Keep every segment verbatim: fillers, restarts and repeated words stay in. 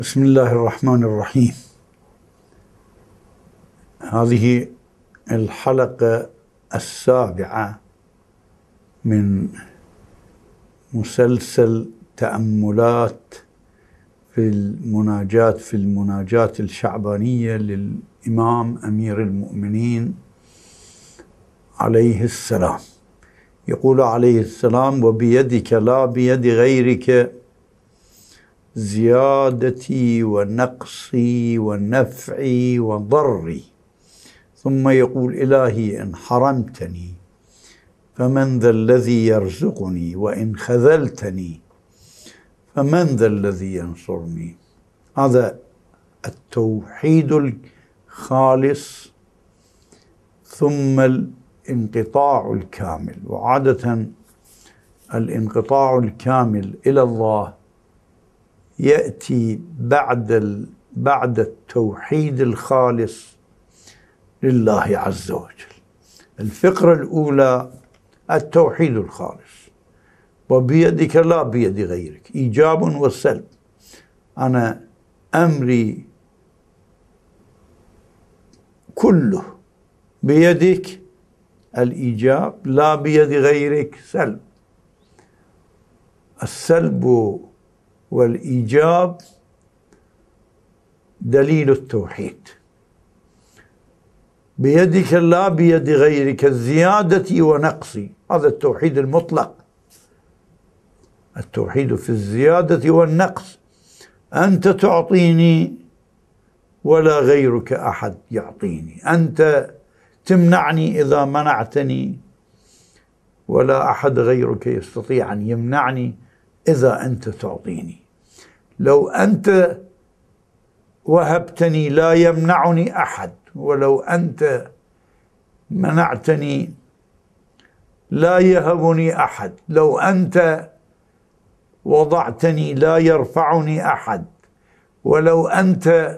بسم الله الرحمن الرحيم. هذه الحلقة السابعة من مسلسل تأملات في المناجاة في المناجاة الشعبانية للإمام أمير المؤمنين عليه السلام. يقول عليه السلام: وبيدك لا بيد غيرك زيادتي ونقصي ونفعي وضري. ثم يقول: إلهي إن حرمتني فمن ذا الذي يرزقني، وإن خذلتني فمن ذا الذي ينصرني. هذا التوحيد الخالص ثم الانقطاع الكامل. وعادة الانقطاع الكامل إلى الله يأتي بعد بعد التوحيد الخالص لله عز وجل. الفقرة الأولى التوحيد الخالص، وبيدك لا بيد غيرك، إيجاب وسلب. أنا أمري كله بيدك الإيجاب، لا بيد غيرك سلب. السلب والإيجاب دليل التوحيد. بيدك لا بيد غيرك الزيادة ونقصي، هذا التوحيد المطلق، التوحيد في الزيادة والنقص. أنت تعطيني ولا غيرك أحد يعطيني، أنت تمنعني إذا منعتني ولا أحد غيرك يستطيع أن يمنعني إذا أنت تعطيني. لو أنت وهبتني لا يمنعني أحد، ولو أنت منعتني لا يهبني أحد. لو أنت وضعتني لا يرفعني أحد، ولو أنت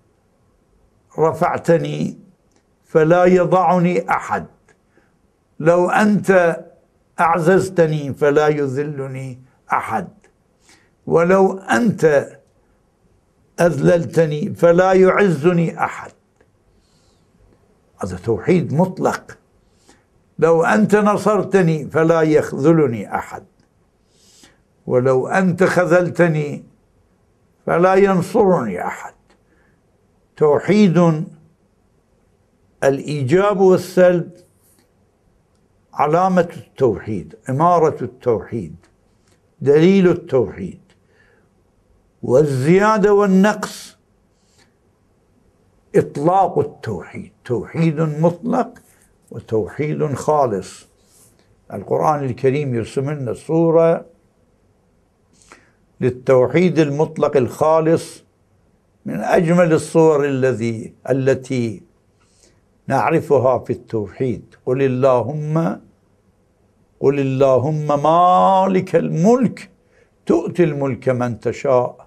رفعتني فلا يضعني أحد. لو أنت أعززتني فلا يذلني أحد، ولو أنت أذللتني فلا يعزني أحد. هذا توحيد مطلق. لو أنت نصرتني فلا يخذلني أحد، ولو أنت خذلتني فلا ينصرني أحد. توحيد الإيجاب والسلب علامة التوحيد، إمارة التوحيد، دليل التوحيد. والزيادة والنقص إطلاق التوحيد، توحيد مطلق وتوحيد خالص. القرآن الكريم يرسم لنا صورة للتوحيد المطلق الخالص من أجمل الصور الذي التي نعرفها في التوحيد. قل اللهم قل اللهم مالك الملك تؤتي الملك من تشاء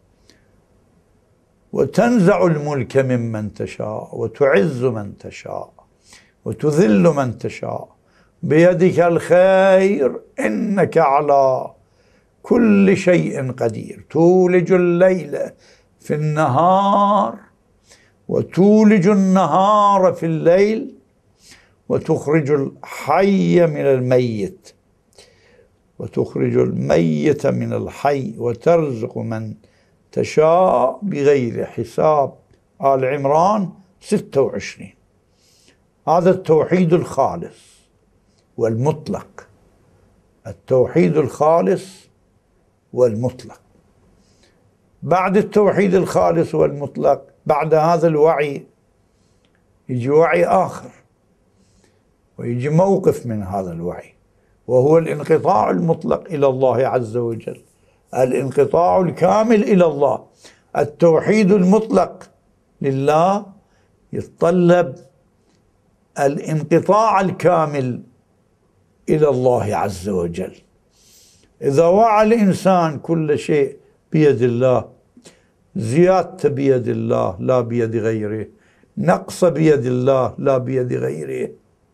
وتنزع الملك ممن تشاء وتعز من تشاء وتذل من تشاء بيدك الخير إنك على كل شيء قدير. تولج الليل في النهار وتولج النهار في الليل وتخرج الحي من الميت وتخرج الميت من الحي وترزق من تشاء بغير حساب. آل عمران ستة وعشرين. هذا التوحيد الخالص والمطلق، التوحيد الخالص والمطلق. بعد التوحيد الخالص والمطلق، بعد هذا الوعي يجي وعي آخر، ويجي موقف من هذا الوعي، وهو الانقطاع المطلق إلى الله عز وجل، الانقطاع الكامل إلى الله. التوحيد المطلق لله يتطلب الانقطاع الكامل إلى الله عز وجل. إذا وعى الإنسان كل شيء بيد الله، زيادة بيد الله لا بيد غيره، نقص بيد الله لا بيد غيره،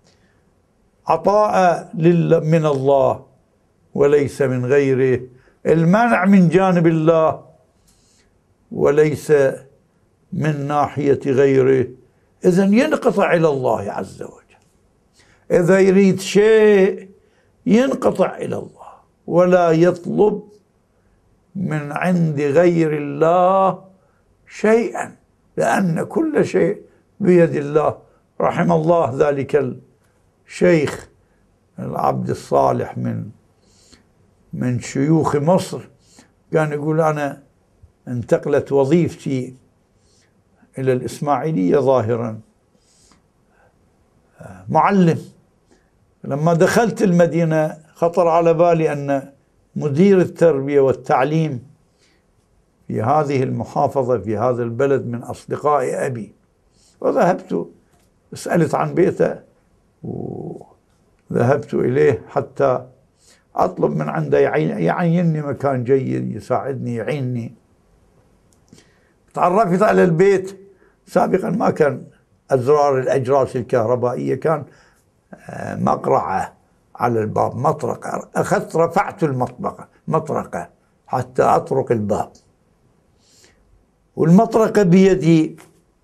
عطاء من الله وليس من غيره، المنع من جانب الله وليس من ناحية غيره، إذن ينقطع إلى الله عز وجل. إذا يريد شيء ينقطع إلى الله ولا يطلب من عند غير الله شيئا، لأن كل شيء بيد الله. رحم الله ذلك الشيخ العبد الصالح من من شيوخ مصر، كان يقول أنا انتقلت وظيفتي إلى الإسماعيلية ظاهرا معلم. لما دخلت المدينة خطر على بالي أن مدير التربية والتعليم في هذه المحافظة في هذا البلد من أصدقاء أبي، وذهبت سألت عن بيته وذهبت إليه حتى أطلب من عنده يعينني مكان جيد يساعدني يعينني. تعرفت على البيت، سابقا ما كان أزرار الأجراس الكهربائية، كان مقرعة على الباب، مطرقة. أخذت رفعت المطبقة مطرقة حتى أطرق الباب، والمطرقة بيدي.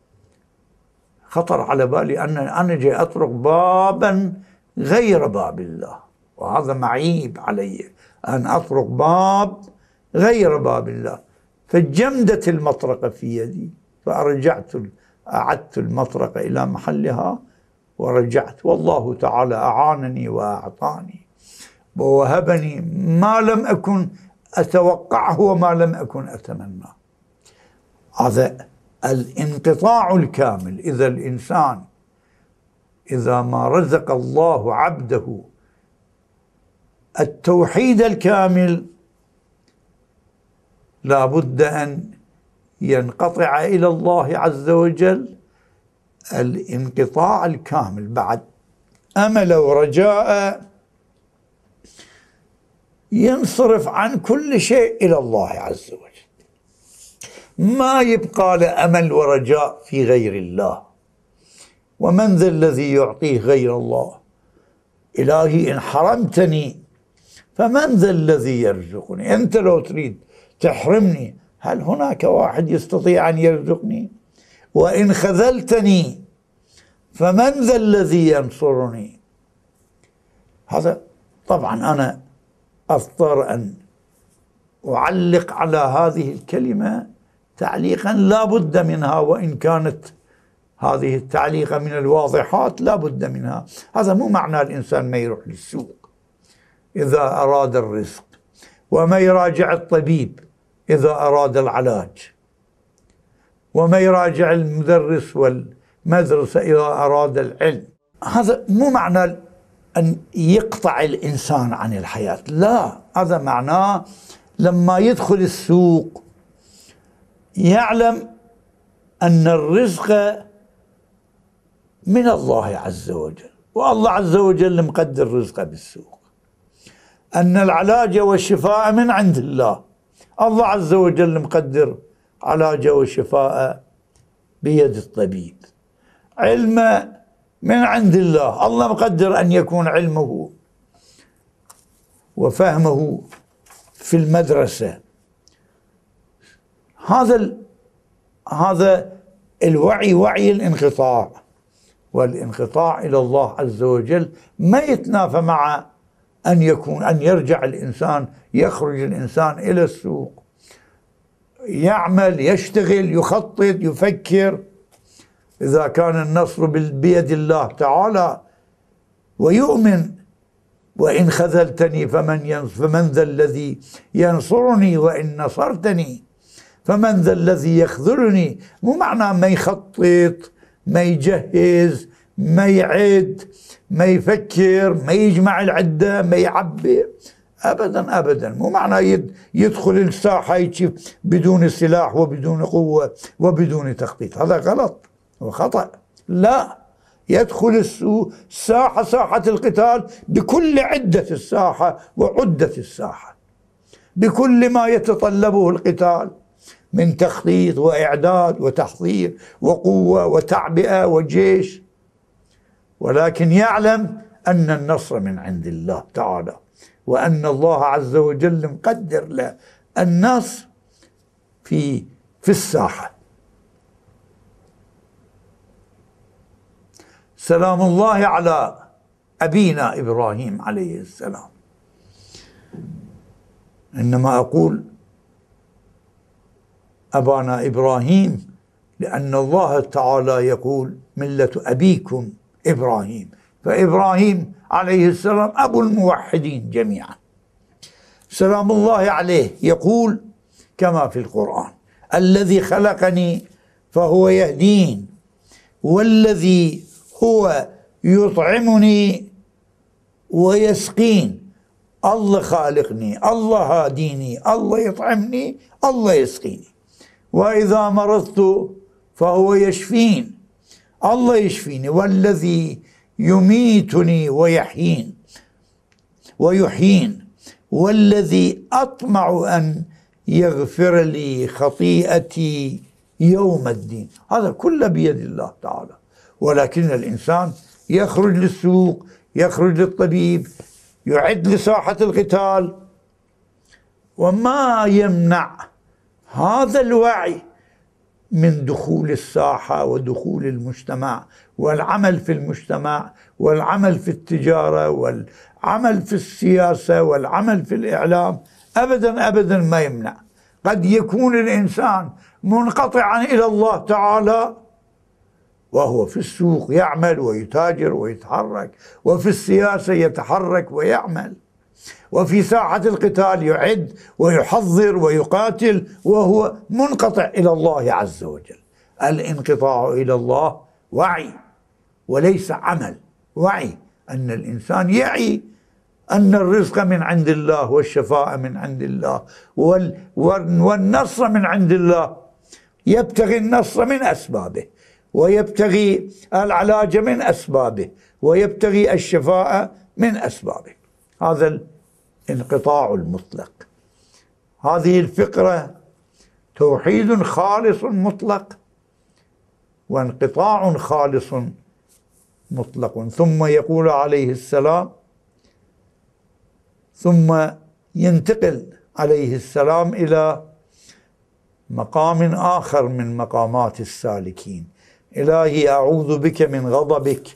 خطر على بالي أن أنا جاي أطرق بابا غير باب الله، وهذا معيب علي أن أطرق باب غير باب الله. فجمدت المطرقة في يدي، فرجعت أعدت المطرقة إلى محلها ورجعت، والله تعالى أعانني وأعطاني ووهبني ما لم أكن أتوقعه وما لم أكن أتمناه. هذا الانقطاع الكامل. إذا الإنسان إذا ما رزق الله عبده التوحيد الكامل لا بد أن ينقطع إلى الله عز وجل الانقطاع الكامل. بعد أمل ورجاء ينصرف عن كل شيء إلى الله عز وجل، ما يبقى له أمل ورجاء في غير الله. ومن ذا الذي يعطيه غير الله؟ إلهي إن حرمتني فمن ذا الذي يرزقني؟ أنت لو تريد تحرمني هل هناك واحد يستطيع أن يرزقني؟ وإن خذلتني فمن ذا الذي ينصرني؟ هذا طبعا أنا أضطر أن أعلق على هذه الكلمة تعليقا لا بد منها، وإن كانت هذه التعليقة من الواضحات لا بد منها. هذا مو معنى الإنسان ما يروح للسوق إذا أراد الرزق، وما يراجع الطبيب إذا أراد العلاج، وما يراجع المدرس والمدرسة إذا أراد العلم. هذا مو معنى أن يقطع الإنسان عن الحياة، لا، هذا معناه لما يدخل السوق يعلم أن الرزق من الله عز وجل، والله عز وجل مقدر رزقه بالسوق. أن العلاج والشفاء من عند الله، الله عز وجل مقدر علاج وشفاء بيد الطبيب. علم من عند الله، الله مقدر أن يكون علمه وفهمه في المدرسة. هذا هذا الوعي وعي الانقطاع، والانقطاع إلى الله عز وجل ما يتنافى مع أن يكون أن يرجع الإنسان، يخرج الإنسان إلى السوق، يعمل، يشتغل، يخطط، يفكر. إذا كان النصر بيد الله تعالى ويؤمن وإن خذلتني فمن ينصر فمن ذا الذي ينصرني وإن نصرتني فمن ذا الذي يخذلني. مو معناه ما يخطط، ما يجهز، ما يعد، ما يفكر، ما يجمع العدة، ما يعبي، أبدا أبدا. مو معناه يدخل الساحة بدون سلاح وبدون قوة وبدون تخطيط، هذا غلط وخطأ. لا، يدخل الساحة ساحة القتال بكل عدة الساحة وعدة الساحة، بكل ما يتطلبه القتال من تخطيط وإعداد وتحضير وقوة وتعبئة وجيش، ولكن يعلم أن النصر من عند الله تعالى، وأن الله عز وجل مقدر له النصر في في الساحة. سلام الله على أبينا إبراهيم عليه السلام. إنما أقول أبانا إبراهيم لأن الله تعالى يقول ملة أبيكم إبراهيم، فإبراهيم عليه السلام أبو الموحدين جميعا. سلام الله عليه يقول كما في القرآن: الذي خلقني فهو يهدين، والذي هو يطعمني ويسقين. الله خالقني، الله هاديني، الله يطعمني، الله يسقيني. وإذا مرضت فهو يشفين، الله يشفيني. والذي يميتني ويحيين ويحيين والذي أطمع أن يغفر لي خطيئتي يوم الدين. هذا كله بيد الله تعالى، ولكن الإنسان يخرج للسوق، يخرج للطبيب، يعد لساحة القتال، وما يمنع هذا الوعي من دخول الساحة ودخول المجتمع والعمل في المجتمع والعمل في التجارة والعمل في السياسة والعمل في الإعلام. أبدا أبدا ما يمنع. قد يكون الإنسان منقطعا إلى الله تعالى وهو في السوق يعمل ويتاجر ويتحرك، وفي السياسة يتحرك ويعمل، وفي ساحة القتال يعد ويحضر ويقاتل وهو منقطع إلى الله عز وجل. الانقطاع إلى الله وعي وليس عمل. وعي أن الإنسان يعي أن الرزق من عند الله والشفاء من عند الله والنصر من عند الله، يبتغي النصر من أسبابه، ويبتغي العلاج من أسبابه، ويبتغي الشفاء من أسبابه. هذا الانقطاع المطلق. هذه الفكرة توحيد خالص مطلق وانقطاع خالص مطلق. ثم يقول عليه السلام، ثم ينتقل عليه السلام إلى مقام آخر من مقامات السالكين: إلهي أعوذ بك من غضبك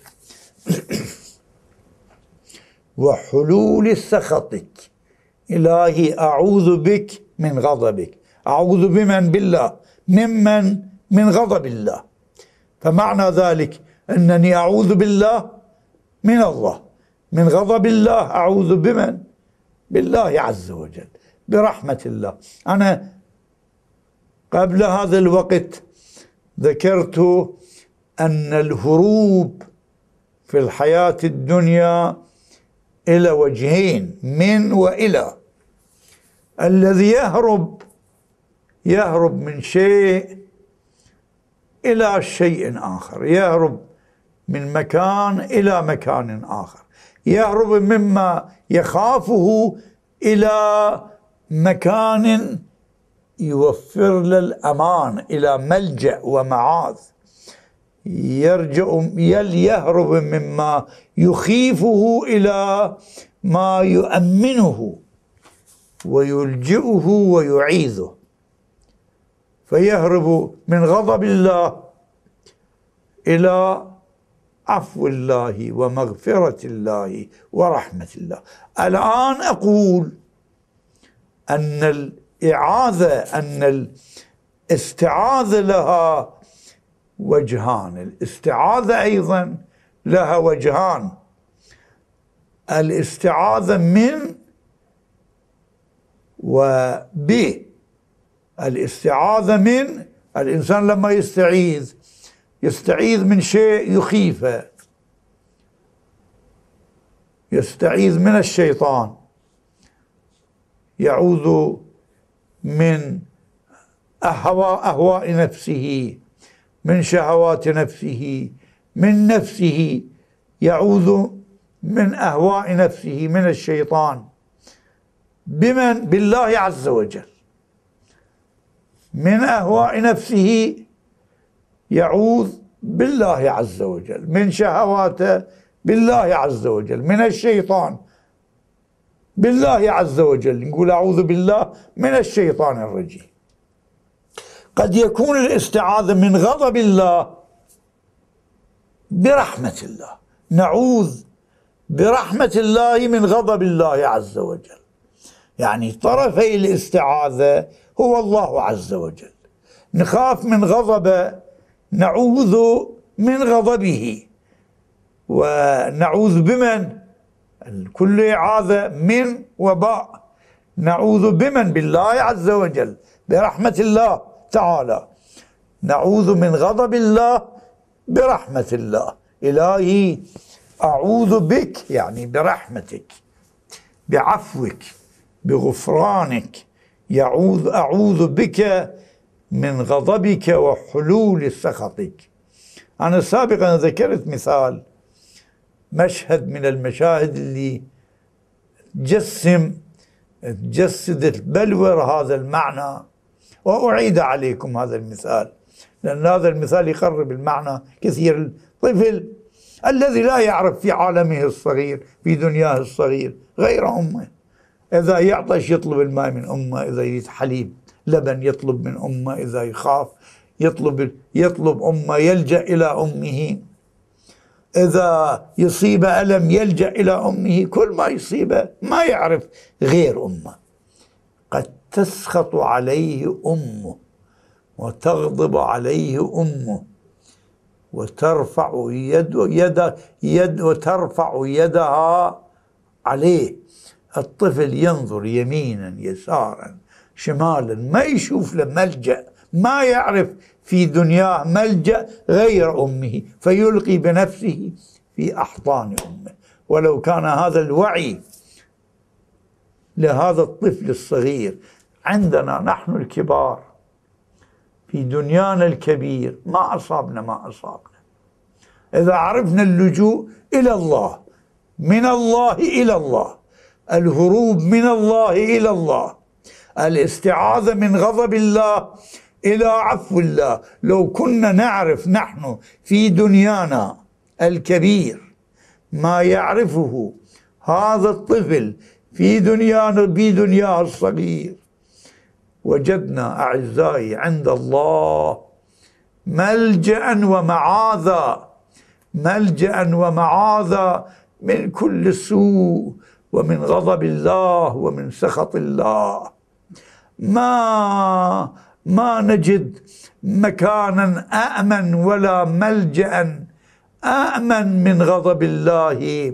وحلول سخطك. إلهي أعوذ بك من غضبك. أعوذ بمن؟ بالله. ممن؟ من غضب الله. فمعنى ذلك أنني أعوذ بالله من الله. من غضب الله أعوذ بمن؟ بالله عز وجل، برحمة الله. أنا قبل هذا الوقت ذكرت أن الهروب في الحياة الدنيا إلى وجهين: من وإلى. الذي يهرب يهرب من شيء إلى شيء آخر، يهرب من مكان إلى مكان آخر، يهرب مما يخافه إلى مكان يوفر له الأمان، إلى ملجأ ومعاذ. يرجع يهرب مما يخيفه إلى ما يؤمنه ويلجئه ويعيذه. فيهرب من غضب الله إلى عفو الله ومغفرة الله ورحمة الله. الآن أقول أن الإعاذة، أن الاستعاذة لها وجهان. الاستعاذة أيضا لها وجهان: الاستعاذة من وب. الاستعاذة من، الإنسان لما يستعيذ يستعيذ من شيء يخيفه، يستعيذ من الشيطان، يعوذ من أهواء, أهواء نفسه، من شهوات نفسه، من نفسه، يعوذ من أهواء نفسه من الشيطان. بمن؟ بالله عز وجل. من أهواء نفسه يعوذ بالله عز وجل، من شهواته بالله عز وجل، من الشيطان بالله عز وجل. نقول أعوذ بالله من الشيطان الرجيم. قد يكون الاستعاذة من غضب الله برحمة الله، نعوذ برحمة الله من غضب الله عز وجل. يعني طرفي الاستعاذة هو الله عز وجل، نخاف من غضبه، نعوذ من غضبه. ونعوذ بمن؟ كل إعاذة من وباء، نعوذ بمن؟ بالله عز وجل، برحمة الله تعالى. نعوذ من غضب الله برحمة الله. إلهي أعوذ بك، يعني برحمتك، بعفوك، بغفرانك. يعوذ أعوذ بك من غضبك وحلول سخطك. أنا سابقا ذكرت مثال، مشهد من المشاهد اللي تجسم تجسدت بلور هذا المعنى، وأعيد عليكم هذا المثال لأن هذا المثال يقرب المعنى كثير. الطفل الذي لا يعرف في عالمه الصغير، في دنياه الصغير، غير أمه. إذا يعطش يطلب الماء من أمه، إذا يريد حليب لبن يطلب من أمه، إذا يخاف يطلب يطلب أمه، يلجأ إلى أمه. إذا يصيب ألم يلجأ إلى أمه. كل ما يصيبه ما يعرف غير أمه. قد تسخط عليه أمه وتغضب عليه أمه وترفع يد يد يد وترفع يدها عليه. الطفل ينظر يمينا يسارا شمالا، ما يشوف له ملجأ، ما يعرف في دنياه ملجأ غير أمه، فيلقي بنفسه في أحضان أمه. ولو كان هذا الوعي لهذا الطفل الصغير عندنا نحن الكبار في دنيانا الكبير، ما أصابنا ما أصابنا. إذا عرفنا اللجوء إلى الله، من الله إلى الله، الهروب من الله إلى الله، الاستعاذة من غضب الله إلى عفو الله. لو كنا نعرف نحن في دنيانا الكبير ما يعرفه هذا الطفل في دنيانا في دنياه الصغير، وجدنا أعزائي عند الله ملجأ ومعاذا، ملجأ ومعاذا من كل سوء ومن غضب الله ومن سخط الله. ما ما نجد مكانا آمن ولا ملجأ آمن من غضب الله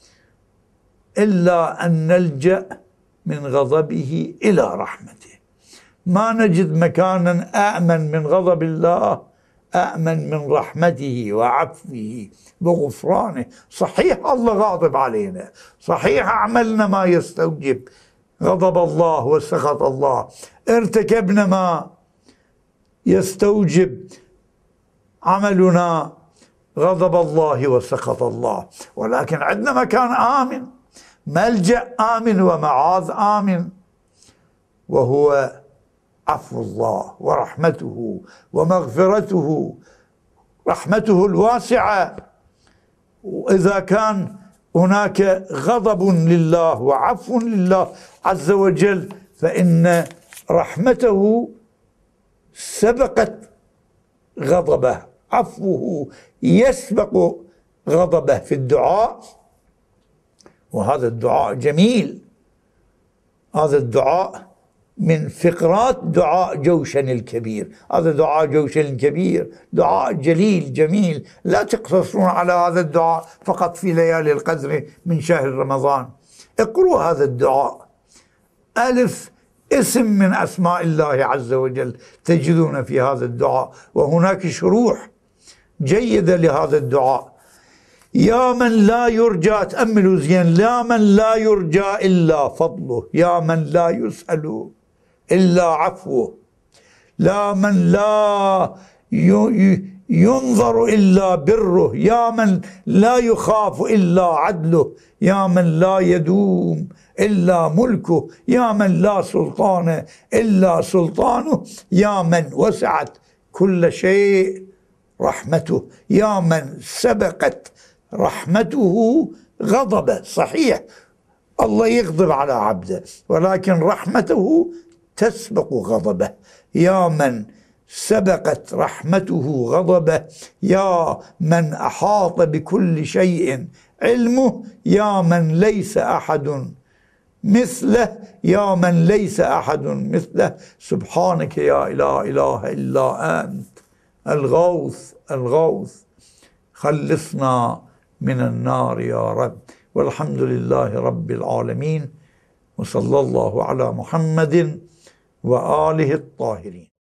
إلا أن نلجأ من غضبه إلى رحمته. ما نجد مكانا آمن من غضب الله آمن من رحمته وعفوه وغفرانه. صحيح الله غاضب علينا، صحيح عملنا ما يستوجب غضب الله وسخط الله، ارتكبنا ما يستوجب عملنا غضب الله وسخط الله، ولكن عندنا مكان آمن، ملجأ آمن ومعاذ آمن، وهو عفو الله ورحمته ومغفرته، رحمته الواسعة. وإذا كان هناك غضب لله وعفو لله عز وجل، فإن رحمته سبقت غضبه، عفوه يسبق غضبه في الدعاء. وهذا الدعاء جميل، هذا الدعاء من فقرات دعاء جوشن الكبير. هذا دعاء جوشن الكبير دعاء جليل جميل، لا تقتصرون على هذا الدعاء فقط في ليالي القدر من شهر رمضان. اقروا هذا الدعاء، ألف اسم من أسماء الله عز وجل تجدون في هذا الدعاء، وهناك شروح جيدة لهذا الدعاء. يا من لا يرجى، تأملوا زين، يا من لا يرجى إلا فضله، يا من لا يسأل إلا عفوه، لا من لا ينظر إلا بره، يا من لا يخاف إلا عدله، يا من لا يدوم إلا ملكه، يا من لا سلطان إلا سلطانه، يا من وسعت كل شيء رحمته، يا من سبقت رحمته غضبه. صحيح الله يغضب على عبده، ولكن رحمته تسبق غضبه. يا من سبقت رحمته غضبه، يا من أحاط بكل شيء علمه، يا من ليس أحد مثله، يا من ليس أحد مثله. سبحانك يا إله إله إلا أنت الغوث الغوث، خلصنا من النار يا رب. والحمد لله رب العالمين، وصلى الله على محمد وآله الطاهرين.